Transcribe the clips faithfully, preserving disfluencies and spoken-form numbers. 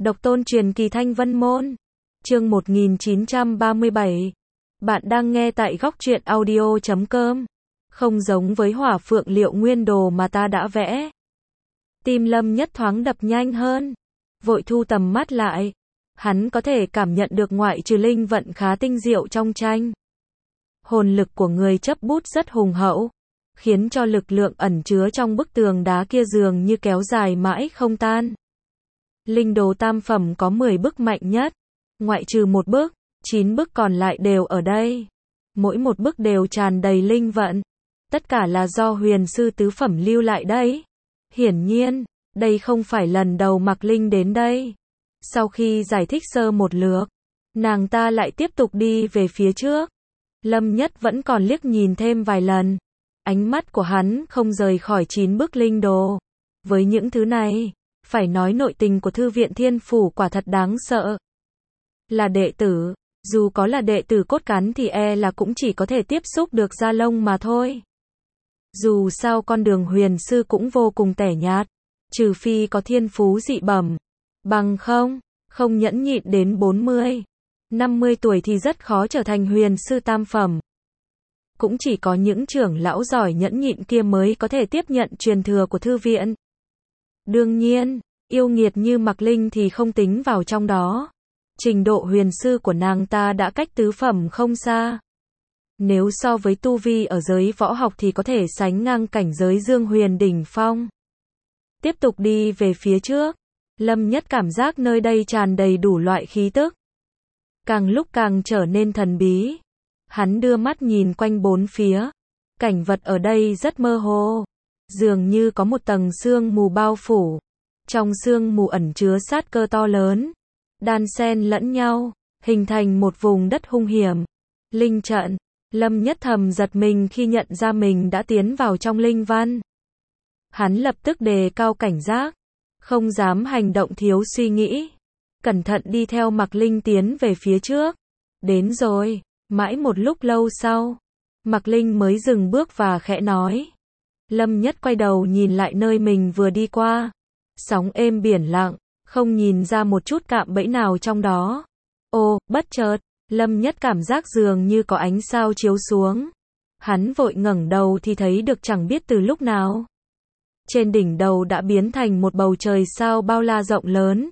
Độc tôn truyền kỳ Thanh Vân Môn. Chương một nghìn chín trăm ba mươi bảy. Bạn đang nghe tại góc truyện audio chấm com. Không giống với hỏa phượng liệu nguyên đồ mà ta đã vẽ. Tim Lâm Nhất thoáng đập nhanh hơn. Vội thu tầm mắt lại. Hắn có thể cảm nhận được ngoại trừ linh vận khá tinh diệu trong tranh. Hồn lực của người chấp bút rất hùng hậu. Khiến cho lực lượng ẩn chứa trong bức tường đá kia dường như kéo dài mãi không tan. Linh đồ tam phẩm có mười bức mạnh nhất. Ngoại trừ một bức, chín bức còn lại đều ở đây. Mỗi một bức đều tràn đầy linh vận. Tất cả là do huyền sư tứ phẩm lưu lại đấy. Hiển nhiên, đây không phải lần đầu Mạc Linh đến đây. Sau khi giải thích sơ một lượt, nàng ta lại tiếp tục đi về phía trước. Lâm Nhất vẫn còn liếc nhìn thêm vài lần. Ánh mắt của hắn không rời khỏi chín bức linh đồ. Với những thứ này, phải nói nội tình của Thư viện Thiên Phủ quả thật đáng sợ. Là đệ tử, dù có là đệ tử cốt cán thì e là cũng chỉ có thể tiếp xúc được da lông mà thôi. Dù sao con đường huyền sư cũng vô cùng tẻ nhạt, trừ phi có thiên phú dị bẩm. Bằng không, không nhẫn nhịn đến bốn mươi, năm mươi tuổi thì rất khó trở thành huyền sư tam phẩm. Cũng chỉ có những trưởng lão giỏi nhẫn nhịn kia mới có thể tiếp nhận truyền thừa của thư viện. Đương nhiên, yêu nghiệt như Mạc Linh thì không tính vào trong đó. Trình độ huyền sư của nàng ta đã cách tứ phẩm không xa. Nếu so với tu vi ở giới võ học thì có thể sánh ngang cảnh giới Dương Huyền đỉnh phong. Tiếp tục đi về phía trước, Lâm Nhất cảm giác nơi đây tràn đầy đủ loại khí tức. Càng lúc càng trở nên thần bí. Hắn đưa mắt nhìn quanh bốn phía. Cảnh vật ở đây rất mơ hồ. Dường như có một tầng sương mù bao phủ. Trong sương mù ẩn chứa sát cơ to lớn. Đan xen lẫn nhau, hình thành một vùng đất hung hiểm. Linh trận. Lâm Nhất thầm giật mình khi nhận ra mình đã tiến vào trong linh văn. Hắn lập tức đề cao cảnh giác. Không dám hành động thiếu suy nghĩ. Cẩn thận đi theo Mạc Linh tiến về phía trước. Đến rồi. Mãi một lúc lâu sau, Mạc Linh mới dừng bước và khẽ nói. Lâm Nhất quay đầu nhìn lại nơi mình vừa đi qua. Sóng êm biển lặng, không nhìn ra một chút cạm bẫy nào trong đó. Ô, bất chợt, Lâm Nhất cảm giác dường như có ánh sao chiếu xuống. Hắn vội ngẩng đầu thì thấy được chẳng biết từ lúc nào. Trên đỉnh đầu đã biến thành một bầu trời sao bao la rộng lớn.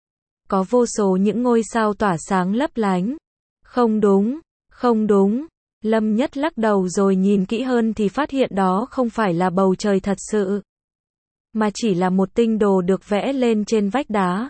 Có vô số những ngôi sao tỏa sáng lấp lánh. Không đúng. Không đúng, Lâm Nhất lắc đầu rồi nhìn kỹ hơn thì phát hiện đó không phải là bầu trời thật sự, mà chỉ là một tinh đồ được vẽ lên trên vách đá.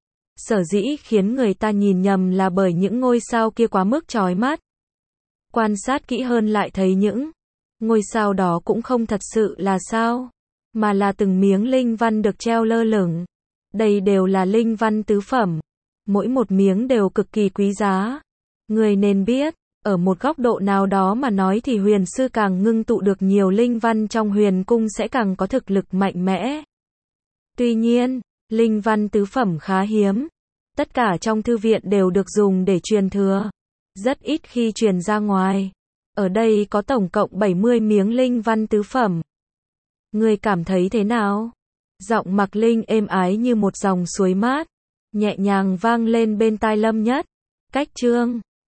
Sở dĩ khiến người ta nhìn nhầm là bởi những ngôi sao kia quá mức chói mắt. Quan sát kỹ hơn lại thấy những ngôi sao đó cũng không thật sự là sao, mà là từng miếng linh văn được treo lơ lửng. Đây đều là linh văn tứ phẩm, mỗi một miếng đều cực kỳ quý giá. Người nên biết, ở một góc độ nào đó mà nói thì huyền sư càng ngưng tụ được nhiều linh văn trong huyền cung sẽ càng có thực lực mạnh mẽ. Tuy nhiên, linh văn tứ phẩm khá hiếm. Tất cả trong thư viện đều được dùng để truyền thừa. Rất ít khi truyền ra ngoài. Ở đây có tổng cộng bảy mươi miếng linh văn tứ phẩm. Người cảm thấy thế nào? Giọng Mạc Linh êm ái như một dòng suối mát, nhẹ nhàng vang lên bên tai Lâm Nhất. Cách chương